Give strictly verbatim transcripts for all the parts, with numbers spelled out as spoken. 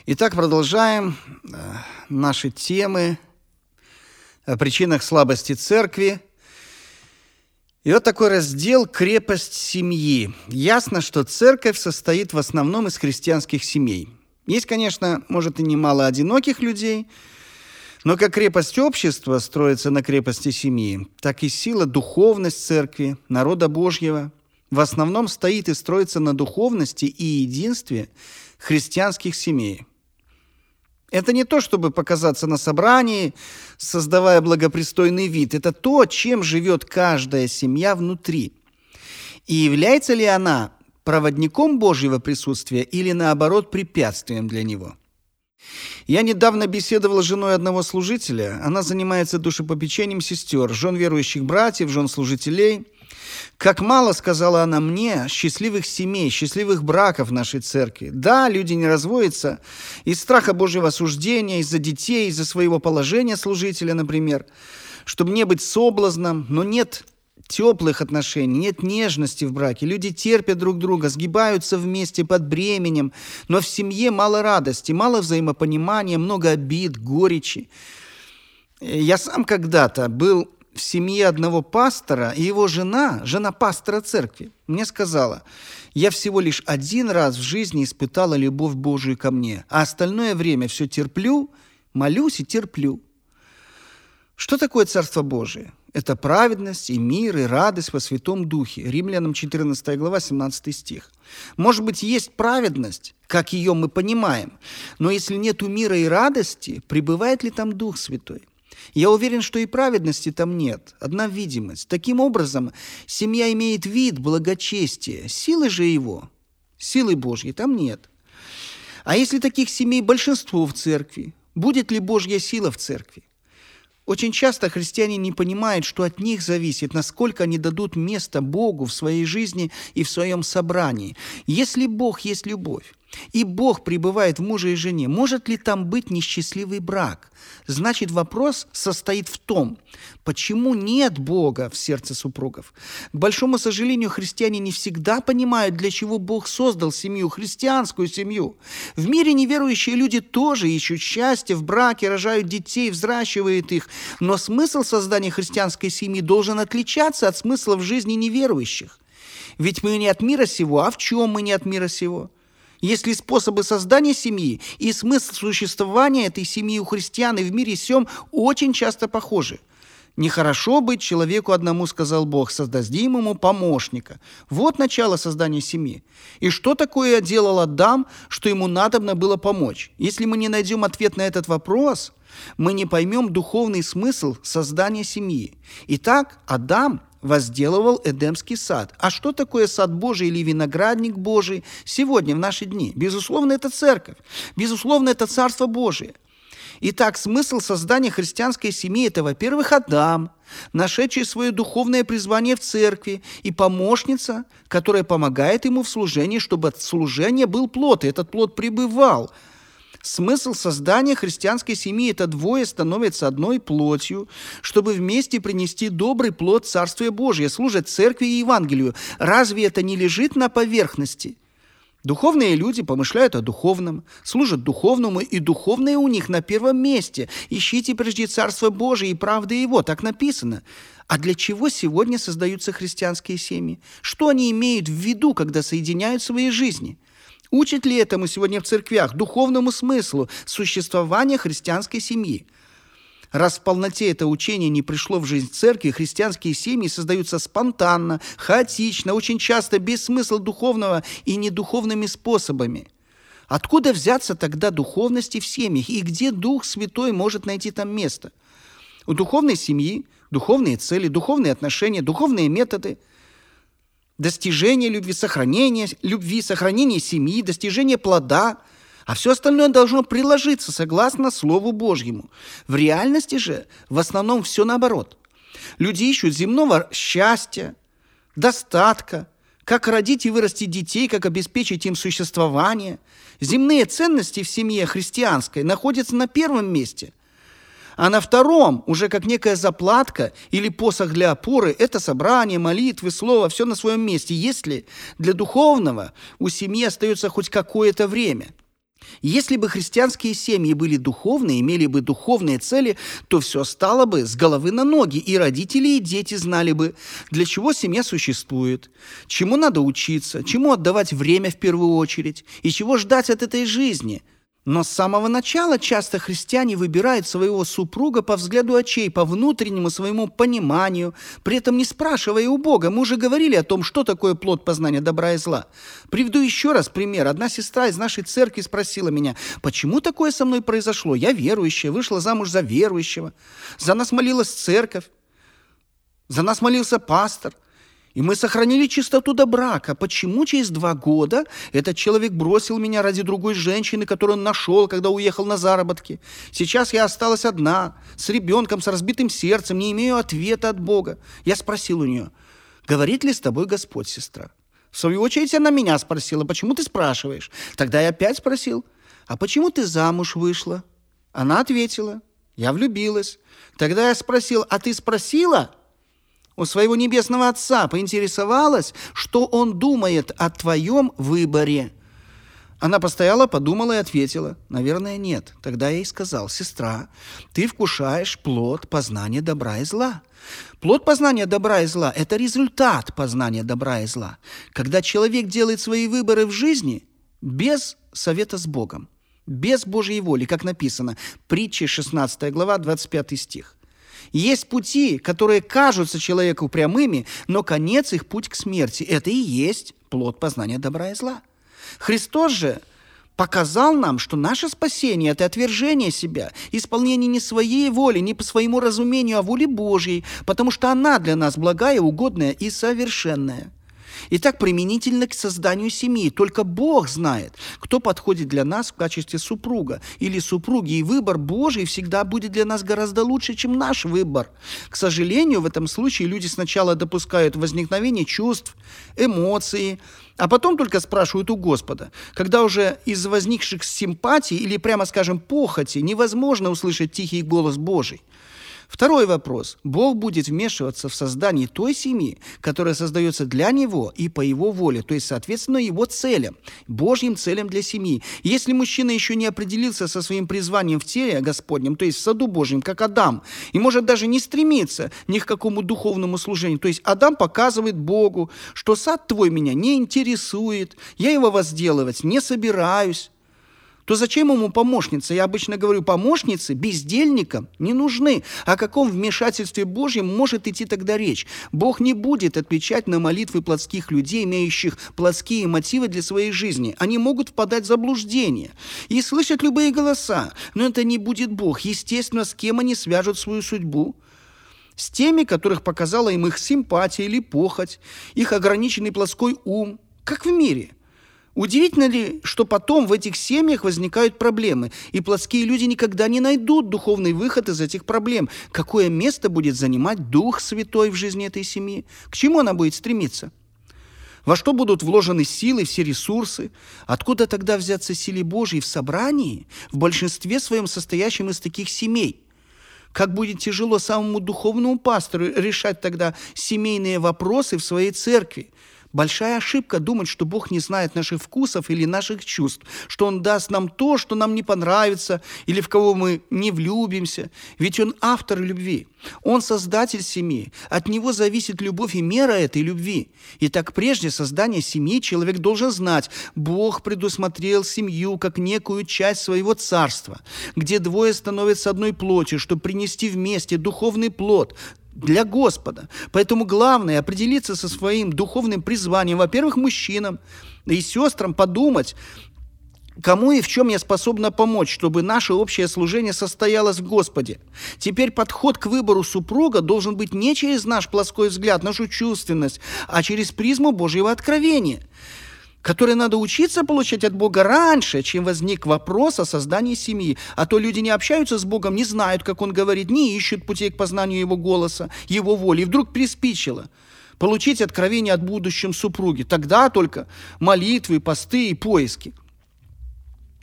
Итак, продолжаем наши темы о причинах слабости церкви. И вот такой раздел «Крепость семьи». Ясно, что церковь состоит в основном из христианских семей. Есть, конечно, может и немало одиноких людей, но как крепость общества строится на крепости семьи, так и сила, духовность церкви, народа Божьего в основном стоит и строится на духовности и единстве христианских семей. Это не то, чтобы показаться на собрании, создавая благопристойный вид. Это то, чем живет каждая семья внутри. И является ли она проводником Божьего присутствия или, наоборот, препятствием для него? Я недавно беседовал с женой одного служителя. Она занимается душепопечением сестер, жен верующих братьев, жен служителей. Как мало, сказала она мне, счастливых семей, счастливых браков в нашей церкви. Да, люди не разводятся из страха Божьего осуждения, из-за детей, из-за своего положения служителя, например, чтобы не быть соблазном, но нет теплых отношений, нет нежности в браке. Люди терпят друг друга, сгибаются вместе под бременем, но в семье мало радости, мало взаимопонимания, много обид, горечи. Я сам когда-то был в семье одного пастора, и его жена, жена пастора церкви, мне сказала: я всего лишь один раз в жизни испытала любовь Божию ко мне, а остальное время все терплю, молюсь и терплю. Что такое Царство Божие? Это праведность и мир, и радость во Святом Духе. Римлянам четырнадцатая глава, семнадцатый стих. Может быть, есть праведность, как ее мы понимаем, но если нету мира и радости, пребывает ли там Дух Святой? Я уверен, что и праведности там нет, одна видимость. Таким образом, семья имеет вид благочестия, силы же его, силы Божьей там нет. А если таких семей большинство в церкви, будет ли Божья сила в церкви? Очень часто христиане не понимают, что от них зависит, насколько они дадут место Богу в своей жизни и в своем собрании. Если Бог есть любовь, и Бог пребывает в муже и жене, может ли там быть несчастливый брак? Значит, вопрос состоит в том, почему нет Бога в сердце супругов. К большому сожалению, христиане не всегда понимают, для чего Бог создал семью, христианскую семью. В мире неверующие люди тоже ищут счастья в браке, рожают детей, взращивают их. Но смысл создания христианской семьи должен отличаться от смысла в жизни неверующих. Ведь мы не от мира сего, а в чем мы не от мира сего? Если способы создания семьи и смысл существования этой семьи у христиан и в мире сем очень часто похожи. «Нехорошо быть человеку одному, сказал Бог, создадим ему помощника». Вот начало создания семьи. И что такое делал Адам, что ему надобно было помочь? Если мы не найдем ответ на этот вопрос, мы не поймем духовный смысл создания семьи. Итак, Адам возделывал Эдемский сад. А что такое сад Божий или виноградник Божий сегодня, в наши дни? Безусловно, это церковь. Безусловно, это Царство Божие. Итак, смысл создания христианской семьи – это, во-первых, Адам, нашедший свое духовное призвание в церкви, и помощница, которая помогает ему в служении, чтобы от служения был плод, и этот плод пребывал. Смысл создания христианской семьи – это двое становятся одной плотью, чтобы вместе принести добрый плод Царствия Божия, служат церкви и Евангелию. Разве это не лежит на поверхности? Духовные люди помышляют о духовном, служат духовному, и духовное у них на первом месте. Ищите прежде Царство Божие и правды Его, так написано. А для чего сегодня создаются христианские семьи? Что они имеют в виду, когда соединяют свои жизни? Учат ли этому сегодня в церквях, духовному смыслу существования христианской семьи? Раз в полноте это учение не пришло в жизнь церкви, христианские семьи создаются спонтанно, хаотично, очень часто без смысла духовного и недуховными способами. Откуда взяться тогда духовности в семьях, и где Дух Святой может найти там место? У духовной семьи духовные цели, духовные отношения, духовные методы, достижение любви, сохранение любви, сохранение семьи, достижение плода, а все остальное должно приложиться согласно Слову Божьему. В реальности же в основном все наоборот. Люди ищут земного счастья, достатка, как родить и вырастить детей, как обеспечить им существование. Земные ценности в семье христианской находятся на первом месте. А на втором, уже как некая заплатка или посох для опоры, это собрание, молитвы, слово, все на своем месте, если для духовного у семьи остается хоть какое-то время. Если бы христианские семьи были духовные, имели бы духовные цели, то все стало бы с головы на ноги, и родители, и дети знали бы, для чего семья существует, чему надо учиться, чему отдавать время в первую очередь, и чего ждать от этой жизни. Но с самого начала часто христиане выбирают своего супруга по взгляду очей, по внутреннему своему пониманию, при этом не спрашивая у Бога. Мы уже говорили о том, что такое плод познания добра и зла. Приведу еще раз пример. Одна сестра из нашей церкви спросила меня, почему такое со мной произошло? Я верующая, вышла замуж за верующего. За нас молилась церковь, за нас молился пастор. И мы сохранили чистоту до брака. Почему через два года этот человек бросил меня ради другой женщины, которую он нашел, когда уехал на заработки? Сейчас я осталась одна, с ребенком, с разбитым сердцем, не имею ответа от Бога. Я спросил у нее, говорит ли с тобой Господь, сестра? В свою очередь она меня спросила, почему ты спрашиваешь? Тогда я опять спросил, а почему ты замуж вышла? Она ответила, я влюбилась. Тогда я спросил, а ты спросила у своего небесного Отца, поинтересовалась, что Он думает о твоем выборе? Она постояла, подумала и ответила, наверное, нет. Тогда я ей сказал, сестра, ты вкушаешь плод познания добра и зла. Плод познания добра и зла – это результат познания добра и зла. Когда человек делает свои выборы в жизни без совета с Богом, без Божьей воли, как написано, притча шестнадцатая глава, двадцать пятый стих. Есть пути, которые кажутся человеку прямыми, но конец их путь к смерти. Это и есть плод познания добра и зла. Христос же показал нам, что наше спасение – это отвержение себя, исполнение не своей воли, не по своему разумению, а воле Божьей, потому что она для нас благая, угодная и совершенная. Итак, применительно к созданию семьи. Только Бог знает, кто подходит для нас в качестве супруга или супруги, и выбор Божий всегда будет для нас гораздо лучше, чем наш выбор. К сожалению, в этом случае люди сначала допускают возникновение чувств, эмоций, а потом только спрашивают у Господа. Когда уже из возникших симпатий или, прямо скажем, похоти невозможно услышать тихий голос Божий. Второй вопрос. Бог будет вмешиваться в создание той семьи, которая создается для Него и по Его воле, то есть, соответственно, Его целям, Божьим целям для семьи. Если мужчина еще не определился со своим призванием в теле Господнем, то есть в саду Божьем, как Адам, и может даже не стремиться ни к какому духовному служению, то есть Адам показывает Богу, что сад твой меня не интересует, я его возделывать не собираюсь, то зачем ему помощница? Я обычно говорю, помощницы бездельникам не нужны. О каком вмешательстве Божьем может идти тогда речь? Бог не будет отвечать на молитвы плотских людей, имеющих плотские мотивы для своей жизни. Они могут впадать в заблуждение и слышать любые голоса, но это не будет Бог. Естественно, с кем они свяжут свою судьбу? С теми, которых показала им их симпатия или похоть, их ограниченный плотской ум, как в мире. Удивительно ли, что потом в этих семьях возникают проблемы, и плотские люди никогда не найдут духовный выход из этих проблем? Какое место будет занимать Дух Святой в жизни этой семьи? К чему она будет стремиться? Во что будут вложены силы, все ресурсы? Откуда тогда взяться силе Божьей в собрании, в большинстве своем состоящем из таких семей? Как будет тяжело самому духовному пастору решать тогда семейные вопросы в своей церкви? Большая ошибка думать, что Бог не знает наших вкусов или наших чувств, что Он даст нам то, что нам не понравится, или в кого мы не влюбимся. Ведь Он автор любви, Он создатель семьи, от Него зависит любовь и мера этой любви. Итак, прежде создания семьи человек должен знать, Бог предусмотрел семью как некую часть своего царства, где двое становятся одной плотью, чтобы принести вместе духовный плод для Господа. Поэтому главное определиться со своим духовным призванием. Во-первых, мужчинам и сестрам подумать, кому и в чем я способна помочь, чтобы наше общее служение состоялось в Господе. Теперь подход к выбору супруга должен быть не через наш плоской взгляд, нашу чувственность, а через призму Божьего откровения, которые надо учиться получать от Бога раньше, чем возник вопрос о создании семьи. А то люди не общаются с Богом, не знают, как Он говорит, не ищут путей к познанию Его голоса, Его воли. И вдруг приспичило получить откровение от будущем супруги. Тогда только молитвы, посты и поиски.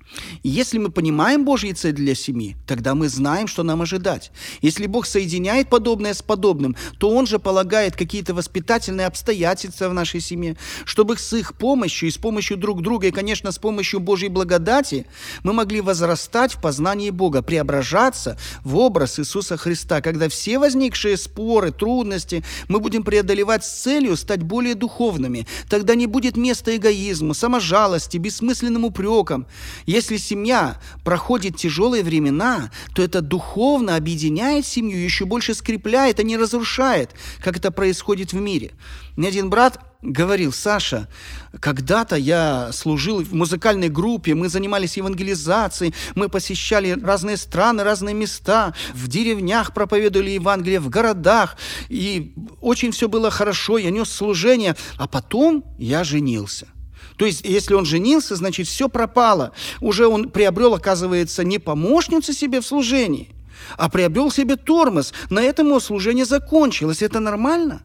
И если мы понимаем Божьи цели для семьи, тогда мы знаем, что нам ожидать. Если Бог соединяет подобное с подобным, то Он же полагает какие-то воспитательные обстоятельства в нашей семье, чтобы с их помощью и с помощью друг друга, и, конечно, с помощью Божьей благодати, мы могли возрастать в познании Бога, преображаться в образ Иисуса Христа, когда все возникшие споры, трудности мы будем преодолевать с целью стать более духовными. Тогда не будет места эгоизму, саможалости, бессмысленным упрекам. Если семья проходит тяжелые времена, то это духовно объединяет семью, еще больше скрепляет, а не разрушает, как это происходит в мире. Мне один брат говорил: Саша, когда-то я служил в музыкальной группе, мы занимались евангелизацией, мы посещали разные страны, разные места, в деревнях проповедовали Евангелие, в городах, и очень все было хорошо, я нес служение, а потом я женился. То есть, если он женился, значит, все пропало. Уже он приобрел, оказывается, не помощницу себе в служении, а приобрел себе тормоз. На этом его служение закончилось. Это нормально?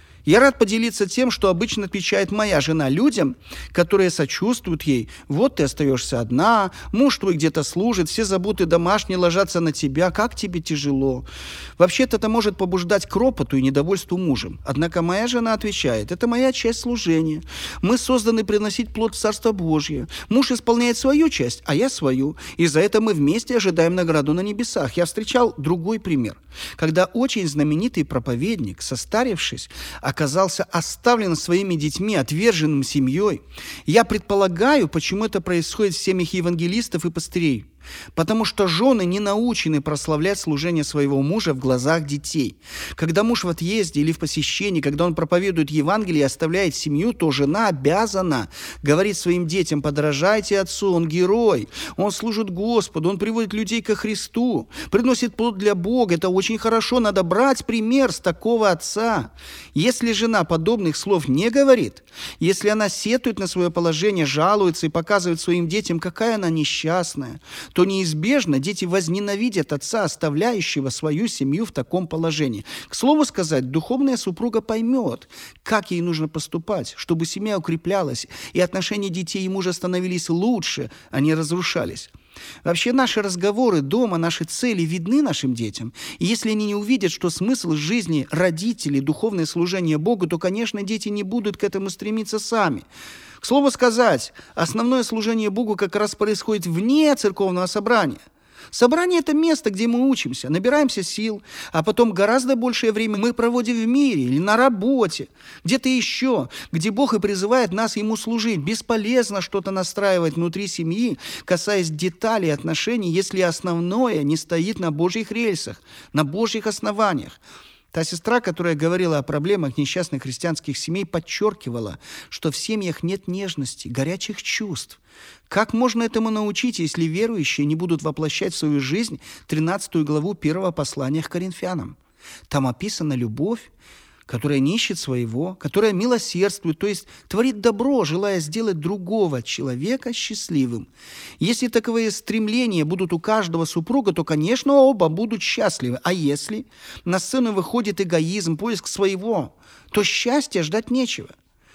Я рад поделиться тем, что обычно отвечает моя жена людям, которые сочувствуют ей. Вот ты остаешься одна, муж твой где-то служит, все заботы домашние ложатся на тебя, как тебе тяжело. Вообще-то это может побуждать к ропоту и недовольству мужем. Однако моя жена отвечает: это моя часть служения. Мы созданы приносить плод в Царство Божье. Муж исполняет свою часть, а я свою. И за это мы вместе ожидаем награду на небесах. Я встречал другой пример, когда очень знаменитый проповедник, состарившись, оказался оставлен своими детьми, отверженным семьей. Я предполагаю, почему это происходит в семьях евангелистов и пастырей. Потому что жены не научены прославлять служение своего мужа в глазах детей. Когда муж в отъезде или в посещении, когда он проповедует Евангелие и оставляет семью, то жена обязана говорить своим детям: подражайте отцу, он герой, он служит Господу, он приводит людей ко Христу, приносит плод для Бога. Это очень хорошо, надо брать пример с такого отца. Если жена подобных слов не говорит, если она сетует на свое положение, жалуется и показывает своим детям, какая она несчастная, то неизбежно дети возненавидят отца, оставляющего свою семью в таком положении. К слову сказать, духовная супруга поймет, как ей нужно поступать, чтобы семья укреплялась, и отношения детей и мужа становились лучше, а не разрушались. Вообще наши разговоры дома, наши цели видны нашим детям. И если они не увидят, что смысл жизни родителей, духовное служение Богу, то, конечно, дети не будут к этому стремиться сами. К слову сказать, основное служение Богу как раз происходит вне церковного собрания. Собрание – это место, где мы учимся, набираемся сил, а потом гораздо большее время мы проводим в мире или на работе, где-то еще, где Бог и призывает нас Ему служить. Бесполезно что-то настраивать внутри семьи, касаясь деталей отношений, если основное не стоит на Божьих рельсах, на Божьих основаниях. Та сестра, которая говорила о проблемах несчастных христианских семей, подчеркивала, что в семьях нет нежности, горячих чувств. Как можно этому научить, если верующие не будут воплощать в свою жизнь тринадцатую главу первого послания к Коринфянам? Там описана любовь, которая не ищет своего, которая милосердствует, то есть творит добро, желая сделать другого человека счастливым. Если таковые стремления будут у каждого супруга, то, конечно, оба будут счастливы. А если на сцену выходит эгоизм, поиск своего, то счастья ждать нечего.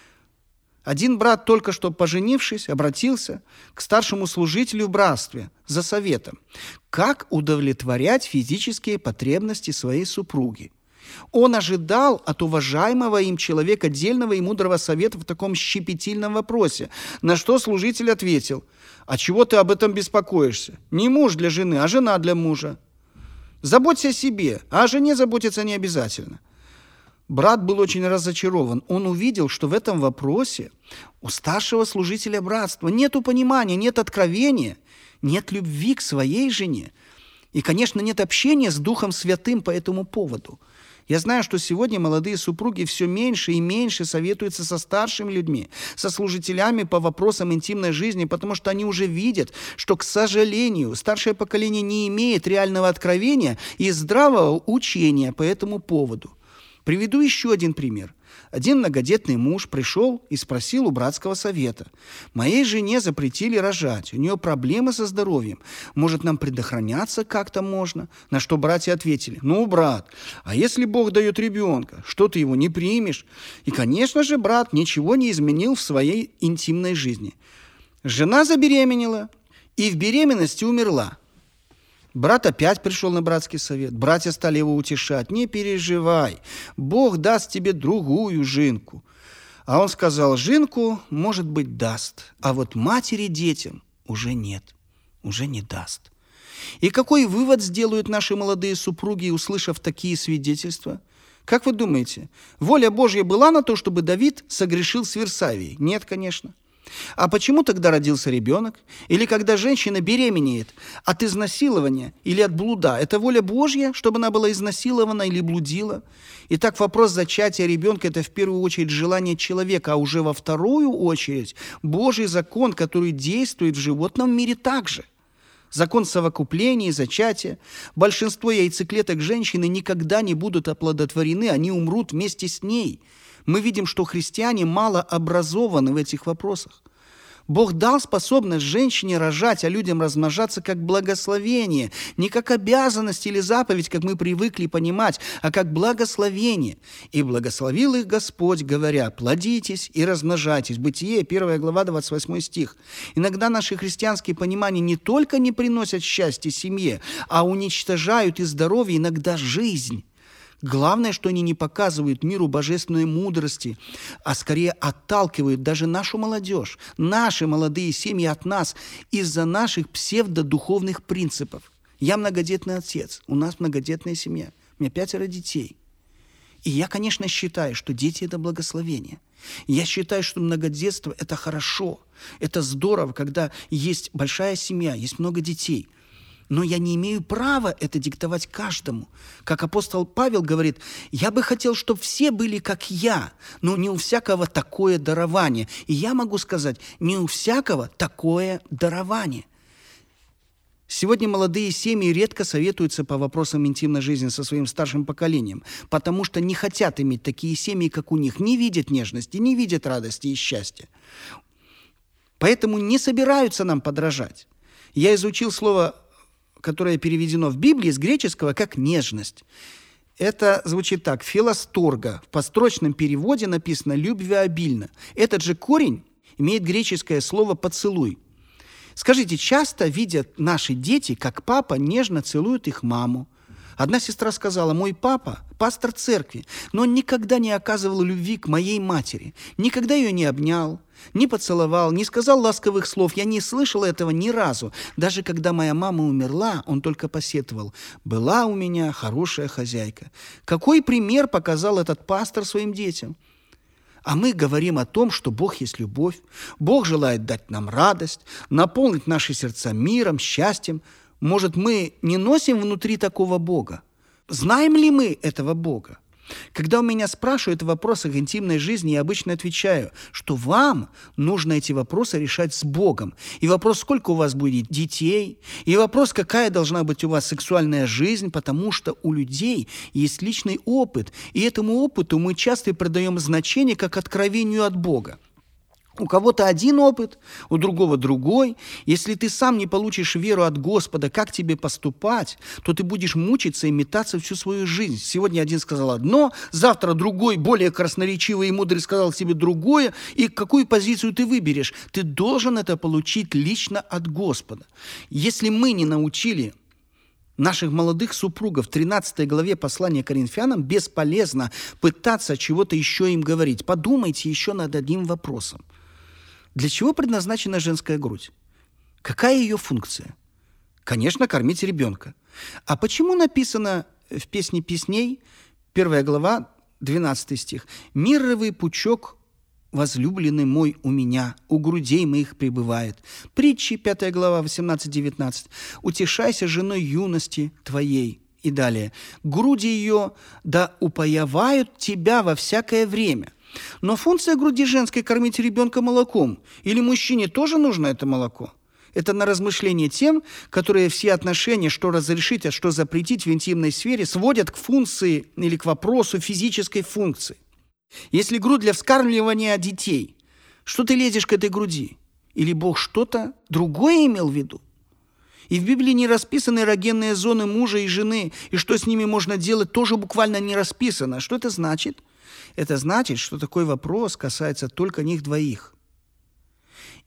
Один брат, только что поженившись, обратился к старшему служителю в братстве за советом, как удовлетворять физические потребности своей супруги. Он ожидал от уважаемого им человека дельного и мудрого совета в таком щепетильном вопросе, на что служитель ответил: «А чего ты об этом беспокоишься? Не муж для жены, а жена для мужа. Заботься о себе, а о жене заботиться не обязательно». Брат был очень разочарован. Он увидел, что в этом вопросе у старшего служителя братства нет понимания, нет откровения, нет любви к своей жене. И, конечно, нет общения с Духом Святым по этому поводу. Я знаю, что сегодня молодые супруги все меньше и меньше советуются со старшими людьми, со служителями по вопросам интимной жизни, потому что они уже видят, что, к сожалению, старшее поколение не имеет реального откровения и здравого учения по этому поводу. Приведу еще один пример. Один многодетный муж пришел и спросил у братского совета: «Моей жене запретили рожать, у нее проблемы со здоровьем. Может, нам предохраняться как-то можно?» На что братья ответили: «Ну, брат, а если Бог дает ребенка, что ты его не примешь?» И, конечно же, брат ничего не изменил в своей интимной жизни. Жена забеременела, и в беременности умерла. Брат опять пришел на братский совет. Братья стали его утешать. Не переживай, Бог даст тебе другую жинку. А он сказал, жинку, может быть, даст, а вот матери детям уже нет, уже не даст. И какой вывод сделают наши молодые супруги, услышав такие свидетельства? Как вы думаете, воля Божья была на то, чтобы Давид согрешил с Версавией? Нет, конечно. А почему тогда родился ребенок? Или когда женщина беременеет от изнасилования или от блуда? Это воля Божья, чтобы она была изнасилована или блудила? Итак, вопрос зачатия ребенка – это в первую очередь желание человека, а уже во вторую очередь Божий закон, который действует в животном мире также. Закон совокупления и зачатия. Большинство яйцеклеток женщины никогда не будут оплодотворены, они умрут вместе с ней. Мы видим, что христиане мало образованы в этих вопросах. Бог дал способность женщине рожать, а людям размножаться как благословение, не как обязанность или заповедь, как мы привыкли понимать, а как благословение. И благословил их Господь, говоря, плодитесь и размножайтесь. Бытие, первая глава, двадцать восьмой стих. Иногда наши христианские понимания не только не приносят счастья семье, а уничтожают и здоровье, иногда жизнь. Главное, что они не показывают миру божественной мудрости, а скорее отталкивают даже нашу молодежь, наши молодые семьи от нас из-за наших псевдодуховных принципов. Я многодетный отец, у нас многодетная семья, у меня пятеро детей. И я, конечно, считаю, что дети – это благословение. Я считаю, что многодетство – это хорошо, это здорово, когда есть большая семья, есть много детей. Но я не имею права это диктовать каждому. Как апостол Павел говорит, я бы хотел, чтобы все были как я, но не у всякого такое дарование. И я могу сказать, не у всякого такое дарование. Сегодня молодые семьи редко советуются по вопросам интимной жизни со своим старшим поколением, потому что не хотят иметь такие семьи, как у них, не видят нежности, не видят радости и счастья. Поэтому не собираются нам подражать. Я изучил слово, которое переведено в Библии с греческого как «нежность». Это звучит так: «филосторга». В построчном переводе написано «любвеобильно». Этот же корень имеет греческое слово «поцелуй». Скажите, часто видят наши дети, как папа нежно целует их маму? Одна сестра сказала, мой папа – пастор церкви, но он никогда не оказывал любви к моей матери, никогда ее не обнял, не поцеловал, не сказал ласковых слов. Я не слышал этого ни разу. Даже когда моя мама умерла, он только посетовал, была у меня хорошая хозяйка. Какой пример показал этот пастор своим детям? А мы говорим о том, что Бог есть любовь, Бог желает дать нам радость, наполнить наши сердца миром, счастьем. Может, мы не носим внутри такого Бога? Знаем ли мы этого Бога? Когда у меня спрашивают о вопросах интимной жизни, я обычно отвечаю, что вам нужно эти вопросы решать с Богом. И вопрос, сколько у вас будет детей, и вопрос, какая должна быть у вас сексуальная жизнь, потому что у людей есть личный опыт, и этому опыту мы часто придаем значение как откровению от Бога. У кого-то один опыт, у другого другой. Если ты сам не получишь веру от Господа, как тебе поступать, то ты будешь мучиться и метаться всю свою жизнь. Сегодня один сказал одно, завтра другой, более красноречивый и мудрый, сказал себе другое. И какую позицию ты выберешь? Ты должен это получить лично от Господа. Если мы не научили наших молодых супругов в тринадцатой главе послания Коринфянам, бесполезно пытаться чего-то еще им говорить. Подумайте еще над одним вопросом. Для чего предназначена женская грудь? Какая ее функция? Конечно, кормить ребенка. А почему написано в Песне песней, первая глава, двенадцатый стих, «Мирровый пучок возлюбленный мой у меня, у грудей моих пребывает». Притчи, пятая глава, восемнадцать-девятнадцать, «Утешайся женой юности твоей». И далее, «Груди ее да упоявают тебя во всякое время». Но функция груди женской – кормить ребенка молоком. Или мужчине тоже нужно это молоко? Это на размышление тем, которые все отношения, что разрешить, а что запретить в интимной сфере, сводят к функции или к вопросу физической функции. Если грудь для вскармливания детей, что ты лезешь к этой груди? Или Бог что-то другое имел в виду? И в Библии не расписаны эрогенные зоны мужа и жены, и что с ними можно делать, тоже буквально не расписано. Что это значит? Это значит, что такой вопрос касается только них двоих.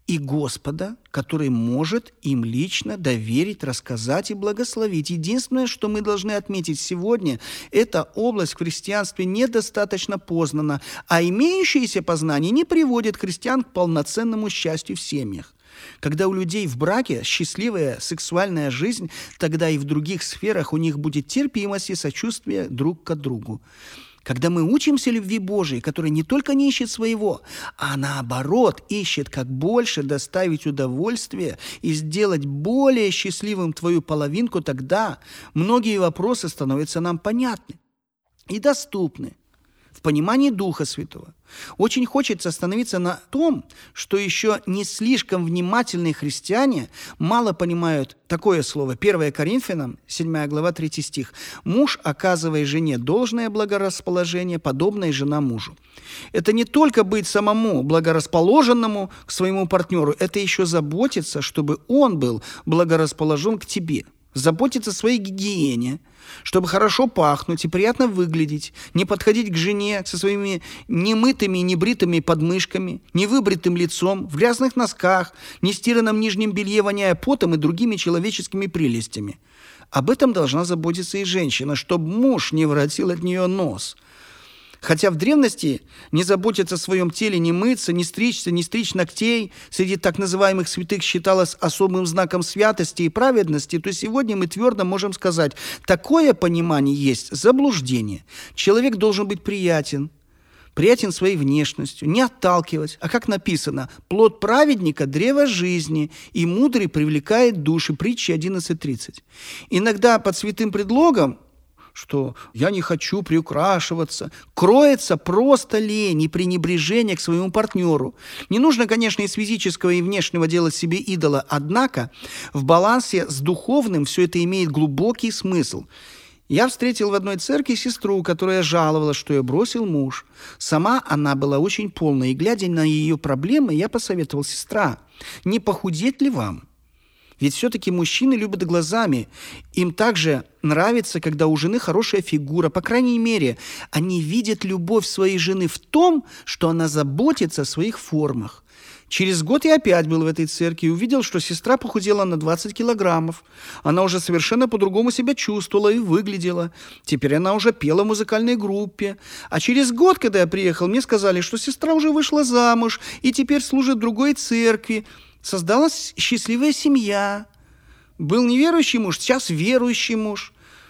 и Господа, который может им лично доверить, рассказать и благословить. Единственное, что мы должны отметить сегодня, эта область в христианстве недостаточно познана, а имеющиеся познания не приводят христиан к полноценному счастью в семьях. Когда у людей в браке счастливая сексуальная жизнь, тогда и в других сферах у них будет терпимость и сочувствие друг к другу. Когда мы учимся любви Божией, которая не только не ищет своего, а наоборот ищет, как больше доставить удовольствие и сделать более счастливым твою половинку, тогда многие вопросы становятся нам понятны и доступны в понимании Духа Святого. Очень хочется остановиться на том, что еще не слишком внимательные христиане мало понимают такое слово. первое Коринфянам, седьмая глава, третий стих. «Муж, оказывая жене должное благорасположение, подобное жена мужу». Это не только быть самому благорасположенному к своему партнеру, это еще заботиться, чтобы он был благорасположен к тебе. Заботиться о своей гигиене, чтобы хорошо пахнуть и приятно выглядеть, не подходить к жене со своими немытыми, небритыми подмышками, невыбритым лицом, в грязных носках, нестиранном нижнем белье, воняя потом и другими человеческими прелестями. Об этом должна заботиться и женщина, чтобы муж не воротил от нее нос. Хотя в древности не заботиться о своем теле, не мыться, не стричься, не стричь ногтей среди так называемых святых считалось особым знаком святости и праведности, то сегодня мы твердо можем сказать, такое понимание есть заблуждение. Человек должен быть приятен, приятен своей внешностью, не отталкивать, а как написано, плод праведника – древо жизни, и мудрый привлекает души. Притчи одиннадцать тридцать. Иногда под святым предлогом, что я не хочу приукрашиваться, кроется просто лень и пренебрежение к своему партнеру. Не нужно, конечно, из физического и внешнего делать себе идола, однако в балансе с духовным все это имеет глубокий смысл. Я встретил в одной церкви сестру, которая жаловалась, что ее бросил муж. Сама она была очень полна, и, глядя на ее проблемы, я посоветовал: сестра, не похудеть ли вам? Ведь все-таки мужчины любят глазами. Им также нравится, когда у жены хорошая фигура. По крайней мере, они видят любовь своей жены в том, что она заботится о своих формах. Через год я опять был в этой церкви и увидел, что сестра похудела на двадцать килограммов. Она уже совершенно по-другому себя чувствовала и выглядела. Теперь она уже пела в музыкальной группе. А через год, когда я приехал, мне сказали, что сестра уже вышла замуж и теперь служит в другой церкви. Создалась счастливая семья. Был неверующий муж, сейчас верующий муж.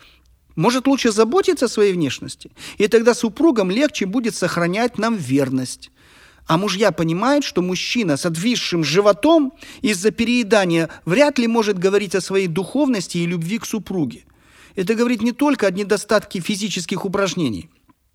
Может, лучше заботиться о своей внешности? И тогда супругам легче будет сохранять нам верность. А мужья понимают, что мужчина с отвисшим животом из-за переедания вряд ли может говорить о своей духовности и любви к супруге. Это говорит не только о недостатке физических упражнений,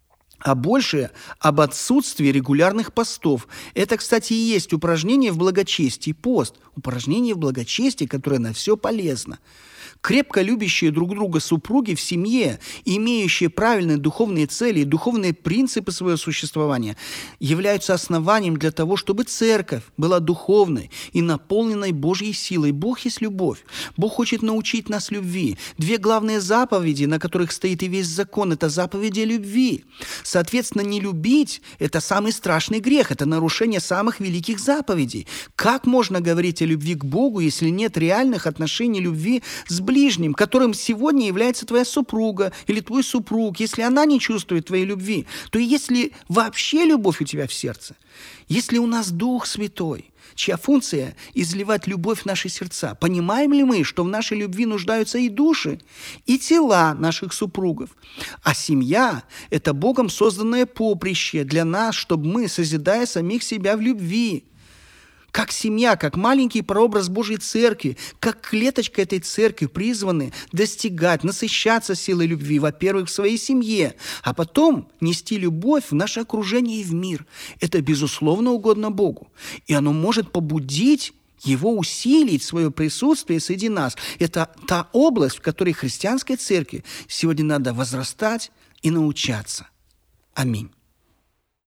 а больше об отсутствии регулярных постов. Это, кстати, и есть упражнение в благочестии, пост. Упражнение в благочестии, которое на все полезно. Крепко любящие друг друга супруги в семье, имеющие правильные духовные цели и духовные принципы своего существования, являются основанием для того, чтобы церковь была духовной и наполненной Божьей силой. Бог есть любовь. Бог хочет научить нас любви. Две главные заповеди, на которых стоит и весь закон, это заповеди любви. Соответственно, не любить – это самый страшный грех, это нарушение самых великих заповедей. Как можно говорить о любви к Богу, если нет реальных отношений любви с ближним, которым сегодня является твоя супруга или твой супруг? Если она не чувствует твоей любви, то есть ли вообще любовь у тебя в сердце? Если у нас Дух Святой, чья функция – изливать любовь в наши сердца, понимаем ли мы, что в нашей любви нуждаются и души, и тела наших супругов? А семья – это Богом созданное поприще для нас, чтобы мы, созидая самих себя в любви, как семья, как маленький прообраз Божьей Церкви, как клеточка этой Церкви призваны достигать, насыщаться силой любви, во-первых, в своей семье, а потом нести любовь в наше окружение и в мир. Это, безусловно, угодно Богу. И оно может побудить Его усилить свое присутствие среди нас. Это та область, в которой христианской церкви сегодня надо возрастать и научаться. Аминь.